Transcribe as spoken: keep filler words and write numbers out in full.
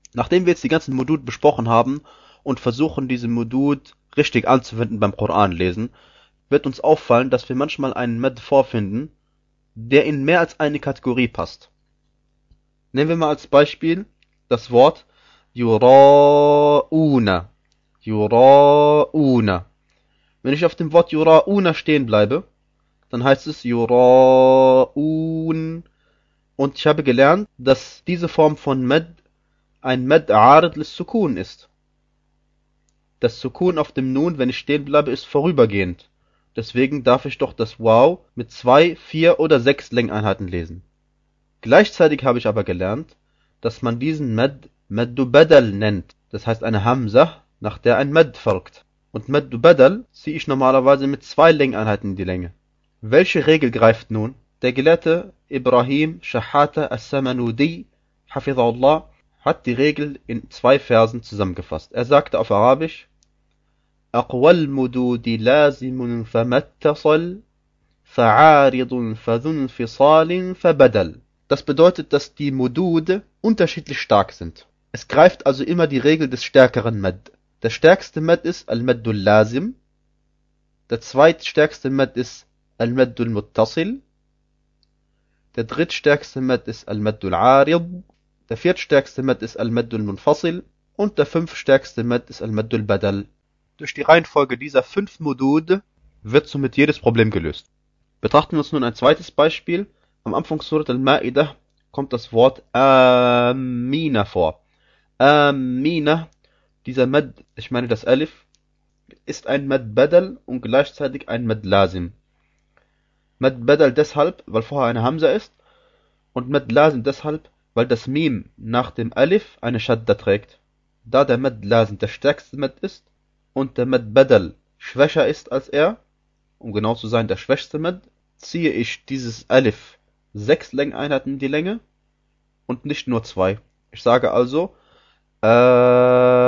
Nachdem wir jetzt die ganzen Modud besprochen haben und versuchen, diese Modud richtig anzuwenden beim Koran lesen, wird uns auffallen, dass wir manchmal einen Med vorfinden, der in mehr als eine Kategorie passt. Nehmen wir mal als Beispiel das Wort Yura'una. Yura'una. Wenn ich auf dem Wort Yura'una stehen bleibe, dann heißt es Yura'un. Und ich habe gelernt, dass diese Form von Med ein Med Arid lis Sukun ist. Das Sukun auf dem Nun, wenn ich stehen bleibe, ist vorübergehend. Deswegen darf ich doch das Waw mit zwei, vier oder sechs Längeinheiten lesen. Gleichzeitig habe ich aber gelernt, dass man diesen Med Meddu Badal nennt. Das heißt eine Hamza, nach der ein Med folgt. Und Meddu Badal ziehe ich normalerweise mit zwei Längeinheiten in die Länge. Welche Regel greift nun? Der Gelehrte Ibrahim Shahata As-Samanudi, Hafidhahullah, hat die Regel in zwei Versen zusammengefasst. Er sagte auf Arabisch: أقوى المدود لازم فما اتصل فعارض فذو انفصال فبدل. Das bedeutet, dass die Modude unterschiedlich stark sind. Es greift also immer die Regel des stärkeren Med. Der stärkste Med ist Al-Meddul Lazim. Der zweitstärkste Med ist Al-Meddul Muttasil. Der drittstärkste Med ist Al-Meddul Arid. Der viertstärkste Med ist Al-Meddul Munfasil. Und der fünftstärkste Med ist Al-Meddul Badal. Durch die Reihenfolge dieser fünf Modud wird somit jedes Problem gelöst. Betrachten wir uns nun ein zweites Beispiel. Am Anfang Surat Al-Ma'idah kommt das Wort Amina vor. Amina, dieser Med, ich meine das Alif, ist ein Med Badal und gleichzeitig ein Med Lazim. Med Badal deshalb, weil vorher eine Hamza ist, und Med Lazim deshalb, weil das Mim nach dem Alif eine Shadda trägt. Da der Med Lazim der stärkste Med ist und der Med Badal schwächer ist als er, um genau zu sein der schwächste Med, ziehe ich dieses Alif sechs Längeinheiten in die Länge und nicht nur zwei. Ich sage also Amina.